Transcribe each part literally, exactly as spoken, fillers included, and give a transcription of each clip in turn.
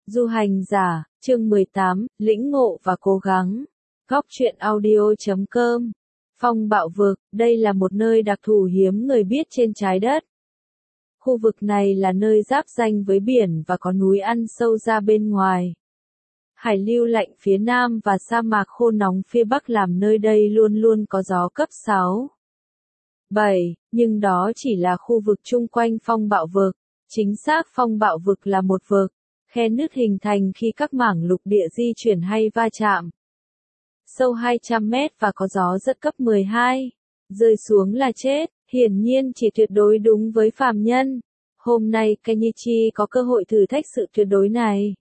Du hành giả, chương mười tám, lĩnh ngộ và cố gắng. Góc truyện audio chấm com. Phong bạo vực, đây là một nơi đặc thù hiếm người biết trên trái đất. Khu vực này là nơi giáp ranh với biển và có núi ăn sâu ra bên ngoài. Hải lưu lạnh phía nam và sa mạc khô nóng phía bắc làm nơi đây luôn luôn có gió cấp sáu, bảy, nhưng đó chỉ là khu vực chung quanh phong bạo vực. Chính xác phong bạo vực là một vực, khe nứt hình thành khi các mảng lục địa di chuyển hay va chạm. Sâu hai trăm mét và có gió rất cấp mười hai. Rơi xuống là chết, hiển nhiên chỉ tuyệt đối đúng với phàm nhân. Hôm nay Kenichi có cơ hội thử thách sự tuyệt đối này.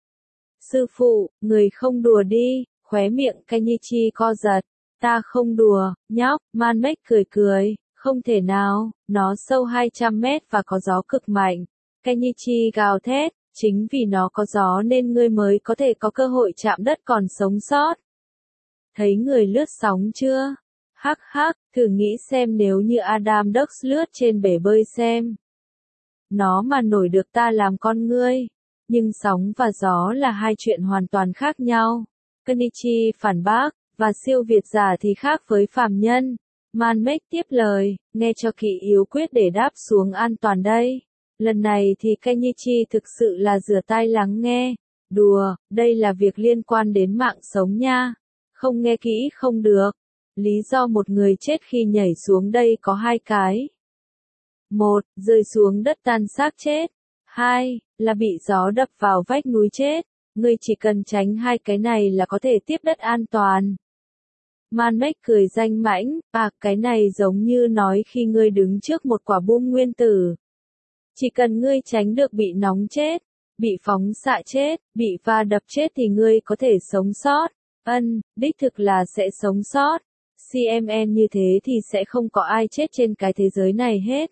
Sư phụ, người không đùa đi, khóe miệng Kenichi co giật. Ta không đùa, nhóc, Manmek cười cười, không thể nào, nó sâu hai trăm mét và có gió cực mạnh. Kenichi gào thét, chính vì nó có gió nên ngươi mới có thể có cơ hội chạm đất còn sống sót. Thấy người lướt sóng chưa? Hắc hắc, thử nghĩ xem nếu như Adam Dux lướt trên bể bơi xem. Nó mà nổi được ta làm con ngươi. Nhưng sóng và gió là hai chuyện hoàn toàn khác nhau. Kenichi phản bác, và siêu việt giả thì khác với phàm nhân. Manmek tiếp lời, nghe cho kỹ yếu quyết để đáp xuống an toàn đây. Lần này thì Kenichi thực sự là rửa tai lắng nghe. Đùa, đây là việc liên quan đến mạng sống nha. Không nghe kỹ không được. Lý do một người chết khi nhảy xuống đây có hai cái. Một, rơi xuống đất tan xác chết. Hai, là bị gió đập vào vách núi chết. Ngươi chỉ cần tránh hai cái này là có thể tiếp đất an toàn. Manmek cười danh mãnh, à, cái này giống như nói khi ngươi đứng trước một quả bom nguyên tử. Chỉ cần ngươi tránh được bị nóng chết, bị phóng xạ chết, bị va đập chết thì ngươi có thể sống sót. Ân, đích thực là sẽ sống sót. xê em en như thế thì sẽ không có ai chết trên cái thế giới này hết.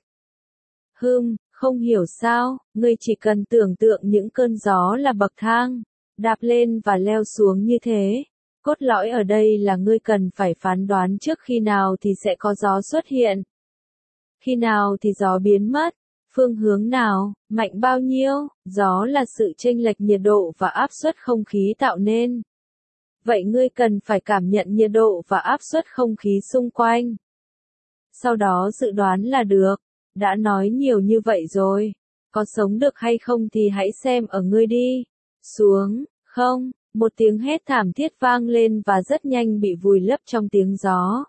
Hừm, không hiểu sao, ngươi chỉ cần tưởng tượng những cơn gió là bậc thang, đạp lên và leo xuống như thế. Cốt lõi ở đây là ngươi cần phải phán đoán trước khi nào thì sẽ có gió xuất hiện. Khi nào thì gió biến mất. Phương hướng nào, mạnh bao nhiêu, gió là sự chênh lệch nhiệt độ và áp suất không khí tạo nên. Vậy ngươi cần phải cảm nhận nhiệt độ và áp suất không khí xung quanh. Sau đó dự đoán là được. Đã nói nhiều như vậy rồi. Có sống được hay không thì hãy xem ở ngươi đi. Xuống, không, một tiếng hét thảm thiết vang lên và rất nhanh bị vùi lấp trong tiếng gió.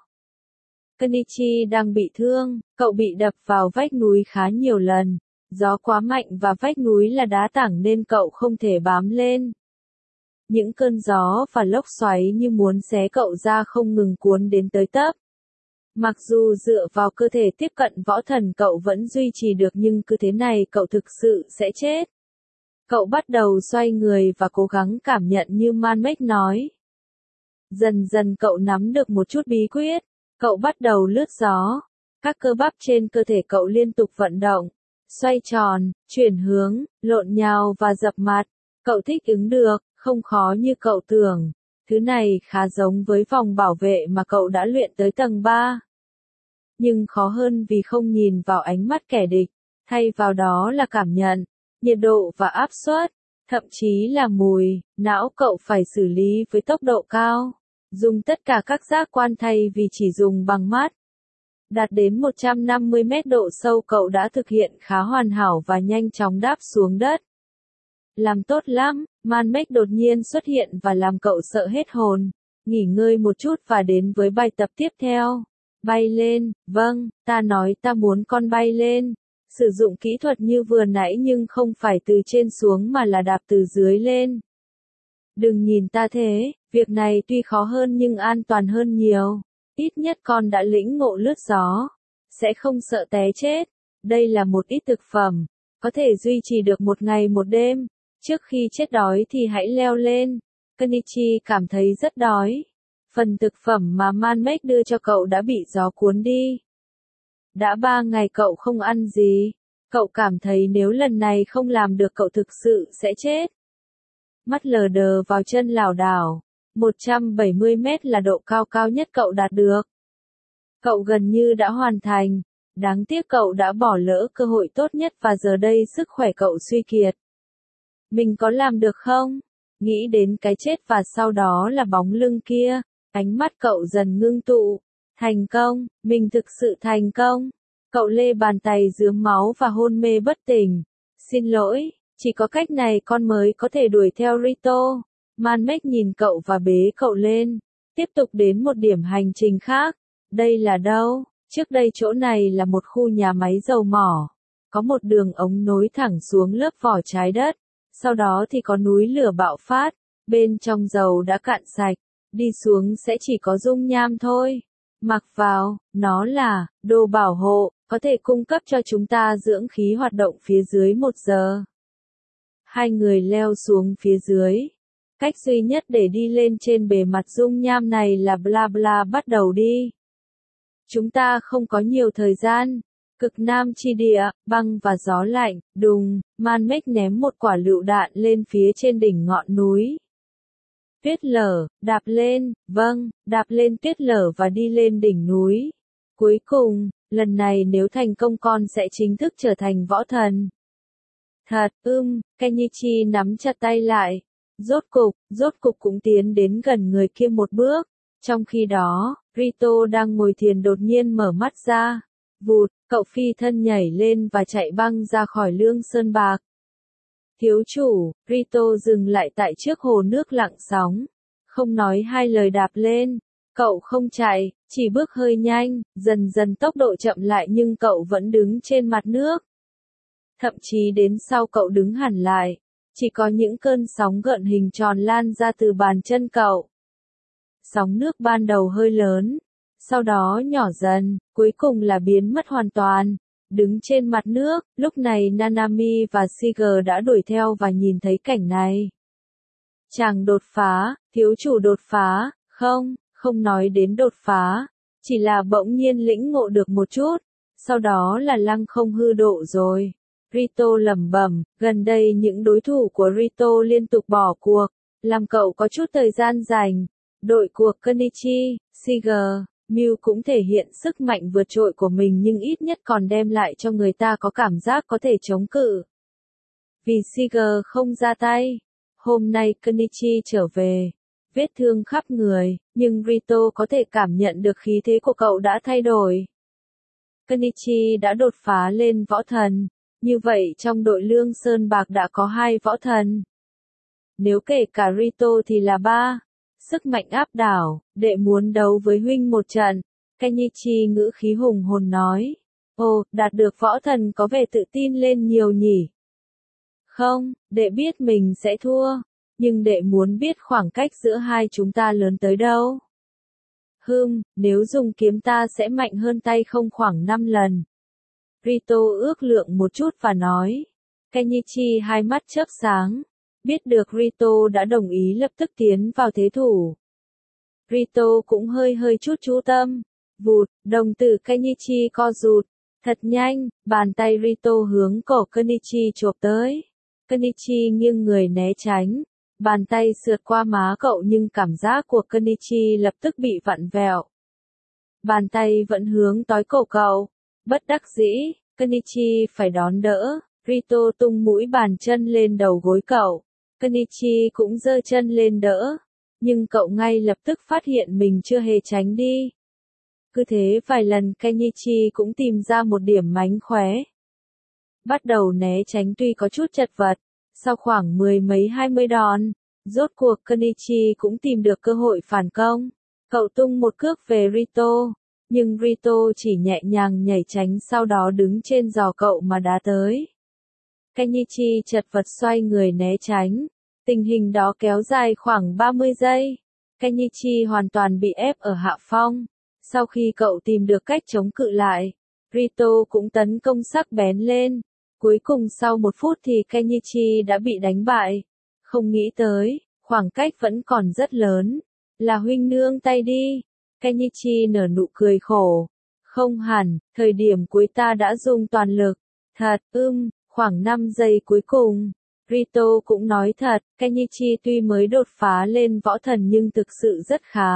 Kenichi đang bị thương, cậu bị đập vào vách núi khá nhiều lần. Gió quá mạnh và vách núi là đá tảng nên cậu không thể bám lên. Những cơn gió và lốc xoáy như muốn xé cậu ra không ngừng cuốn đến tới tấp. Mặc dù dựa vào cơ thể tiếp cận võ thần cậu vẫn duy trì được nhưng cứ thế này cậu thực sự sẽ chết. Cậu bắt đầu xoay người và cố gắng cảm nhận như Manmek nói. Dần dần cậu nắm được một chút bí quyết. Cậu bắt đầu lướt gió. Các cơ bắp trên cơ thể cậu liên tục vận động, xoay tròn, chuyển hướng, lộn nhào và dập mặt. Cậu thích ứng được, không khó như cậu tưởng. Thứ này khá giống với vòng bảo vệ mà cậu đã luyện tới tầng ba. Nhưng khó hơn vì không nhìn vào ánh mắt kẻ địch, thay vào đó là cảm nhận, nhiệt độ và áp suất, thậm chí là mùi, não cậu phải xử lý với tốc độ cao. Dùng tất cả các giác quan thay vì chỉ dùng bằng mắt. Đạt đến một trăm năm mươi mét độ sâu cậu đã thực hiện khá hoàn hảo và nhanh chóng đáp xuống đất. Làm tốt lắm, Manmek đột nhiên xuất hiện và làm cậu sợ hết hồn. Nghỉ ngơi một chút và đến với bài tập tiếp theo. Bay lên, vâng, ta nói ta muốn con bay lên. Sử dụng kỹ thuật như vừa nãy nhưng không phải từ trên xuống mà là đạp từ dưới lên. Đừng nhìn ta thế, việc này tuy khó hơn nhưng an toàn hơn nhiều. Ít nhất con đã lĩnh ngộ lướt gió. Sẽ không sợ té chết. Đây là một ít thực phẩm. Có thể duy trì được một ngày một đêm. Trước khi chết đói thì hãy leo lên. Kenichi cảm thấy rất đói. Phần thực phẩm mà Manmek đưa cho cậu đã bị gió cuốn đi. Đã ba ngày cậu không ăn gì. Cậu cảm thấy nếu lần này không làm được cậu thực sự sẽ chết. Mắt lờ đờ vào chân lảo đảo. một trăm bảy mươi mét là độ cao cao nhất cậu đạt được. Cậu gần như đã hoàn thành. Đáng tiếc cậu đã bỏ lỡ cơ hội tốt nhất và giờ đây sức khỏe cậu suy kiệt. Mình có làm được không? Nghĩ đến cái chết và sau đó là bóng lưng kia, ánh mắt cậu dần ngưng tụ. Thành công, mình thực sự thành công. Cậu lê bàn tay rướm máu và hôn mê bất tỉnh. Xin lỗi, chỉ có cách này con mới có thể đuổi theo Rito. Manmek nhìn cậu và bế cậu lên. Tiếp tục đến một điểm hành trình khác. Đây là đâu? Trước đây chỗ này là một khu nhà máy dầu mỏ. Có một đường ống nối thẳng xuống lớp vỏ trái đất. Sau đó thì có núi lửa bạo phát. Bên trong dầu đã cạn sạch. Đi xuống sẽ chỉ có dung nham thôi. Mặc vào, nó là đồ bảo hộ, có thể cung cấp cho chúng ta dưỡng khí hoạt động phía dưới một giờ. Hai người leo xuống phía dưới. Cách duy nhất để đi lên trên bề mặt dung nham này là bla bla bắt đầu đi. Chúng ta không có nhiều thời gian. Cực Nam chi địa, băng và gió lạnh, đùng, Manmek ném một quả lựu đạn lên phía trên đỉnh ngọn núi. Tuyết lở, đạp lên, vâng, đạp lên tuyết lở và đi lên đỉnh núi. Cuối cùng, lần này nếu thành công con sẽ chính thức trở thành võ thần. Thật, ưm, Kenichi nắm chặt tay lại. Rốt cục, rốt cục cũng tiến đến gần người kia một bước. Trong khi đó, Rito đang ngồi thiền đột nhiên mở mắt ra. Vụt, cậu phi thân nhảy lên và chạy băng ra khỏi Lương Sơn Bạc. Thiếu chủ, Rito dừng lại tại trước hồ nước lặng sóng. Không nói hai lời đạp lên. Cậu không chạy, chỉ bước hơi nhanh, dần dần tốc độ chậm lại nhưng cậu vẫn đứng trên mặt nước. Thậm chí đến sau cậu đứng hẳn lại, chỉ có những cơn sóng gợn hình tròn lan ra từ bàn chân cậu. Sóng nước ban đầu hơi lớn, sau đó nhỏ dần, cuối cùng là biến mất hoàn toàn. Đứng trên mặt nước, lúc này Nanami và Siger đã đuổi theo và nhìn thấy cảnh này. Chàng đột phá, thiếu chủ đột phá, không, không nói đến đột phá, chỉ là bỗng nhiên lĩnh ngộ được một chút, sau đó là lăng không hư độ rồi. Rito lẩm bẩm, gần đây những đối thủ của Rito liên tục bỏ cuộc, làm cậu có chút thời gian rảnh. Đội cuộc Kenichi, Siger, Mew cũng thể hiện sức mạnh vượt trội của mình nhưng ít nhất còn đem lại cho người ta có cảm giác có thể chống cự. Vì Siger không ra tay, hôm nay Kenichi trở về, vết thương khắp người, nhưng Rito có thể cảm nhận được khí thế của cậu đã thay đổi. Kenichi đã đột phá lên võ thần, như vậy trong đội Lương Sơn Bạc đã có hai võ thần. Nếu kể cả Rito thì là ba. Sức mạnh áp đảo, đệ muốn đấu với huynh một trận. Kenichi ngữ khí hùng hồn nói. Ồ, đạt được võ thần có vẻ tự tin lên nhiều nhỉ. Không, đệ biết mình sẽ thua, nhưng đệ muốn biết khoảng cách giữa hai chúng ta lớn tới đâu. Hừm, nếu dùng kiếm ta sẽ mạnh hơn tay không khoảng năm lần. Rito ước lượng một chút và nói. Kenichi hai mắt chớp sáng. Biết được Rito đã đồng ý lập tức tiến vào thế thủ. Rito cũng hơi hơi chút chú tâm. Vụt, đồng tử Kenichi co rụt. Thật nhanh, bàn tay Rito hướng cổ Kenichi chộp tới. Kenichi nghiêng người né tránh. Bàn tay sượt qua má cậu nhưng cảm giác của Kenichi lập tức bị vặn vẹo. Bàn tay vẫn hướng tới cổ cậu. Bất đắc dĩ, Kenichi phải đón đỡ. Rito tung mũi bàn chân lên đầu gối cậu. Kenichi cũng giơ chân lên đỡ. Nhưng cậu ngay lập tức phát hiện mình chưa hề tránh đi. Cứ thế vài lần Kenichi cũng tìm ra một điểm mánh khóe. Bắt đầu né tránh tuy có chút chật vật. Sau khoảng mười mấy hai mươi đòn, rốt cuộc Kenichi cũng tìm được cơ hội phản công. Cậu tung một cước về Rito. Nhưng Rito chỉ nhẹ nhàng nhảy tránh sau đó đứng trên giò cậu mà đá tới. Kenichi chật vật xoay người né tránh. Tình hình đó kéo dài khoảng ba mươi giây. Kenichi hoàn toàn bị ép ở hạ phong. Sau khi cậu tìm được cách chống cự lại, Rito cũng tấn công sắc bén lên. Cuối cùng sau một phút thì Kenichi đã bị đánh bại. Không nghĩ tới, khoảng cách vẫn còn rất lớn. Là huynh nương tay đi. Kenichi nở nụ cười khổ. Không hẳn, thời điểm cuối ta đã dùng toàn lực. Thật, ưm, khoảng năm giây cuối cùng. Rito cũng nói thật, Kenichi tuy mới đột phá lên võ thần nhưng thực sự rất khá.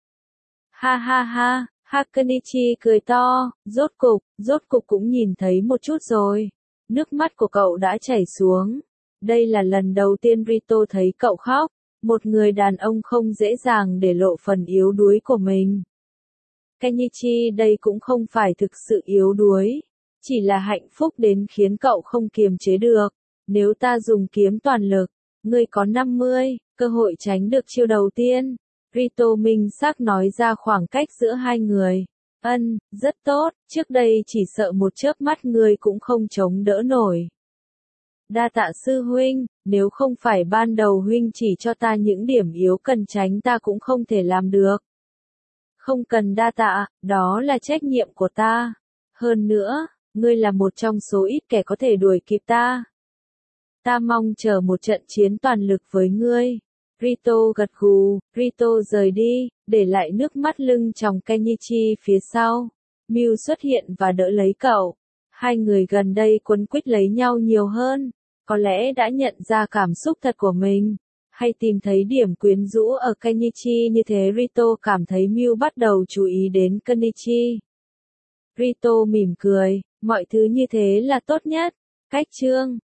Ha ha ha, ha Kenichi cười to, rốt cục, rốt cục cũng nhìn thấy một chút rồi. Nước mắt của cậu đã chảy xuống. Đây là lần đầu tiên Rito thấy cậu khóc, một người đàn ông không dễ dàng để lộ phần yếu đuối của mình. Kenichi, đây cũng không phải thực sự yếu đuối, chỉ là hạnh phúc đến khiến cậu không kiềm chế được. Nếu ta dùng kiếm toàn lực, ngươi có năm mươi, cơ hội tránh được chiêu đầu tiên. Rito minh xác nói ra khoảng cách giữa hai người. Ân, rất tốt, trước đây chỉ sợ một chớp mắt ngươi cũng không chống đỡ nổi. Đa tạ sư huynh, nếu không phải ban đầu huynh chỉ cho ta những điểm yếu cần tránh ta cũng không thể làm được. Không cần đa tạ, đó là trách nhiệm của ta. Hơn nữa, ngươi là một trong số ít kẻ có thể đuổi kịp ta. Ta mong chờ một trận chiến toàn lực với ngươi. Rito gật gù, Rito rời đi, để lại nước mắt lưng tròng Kenichi phía sau. Mew xuất hiện và đỡ lấy cậu. Hai người gần đây quấn quýt lấy nhau nhiều hơn, có lẽ đã nhận ra cảm xúc thật của mình, hay tìm thấy điểm quyến rũ ở Kenichi như thế. Rito cảm thấy Mew bắt đầu chú ý đến Kenichi. Rito mỉm cười, mọi thứ như thế là tốt nhất. Cách chương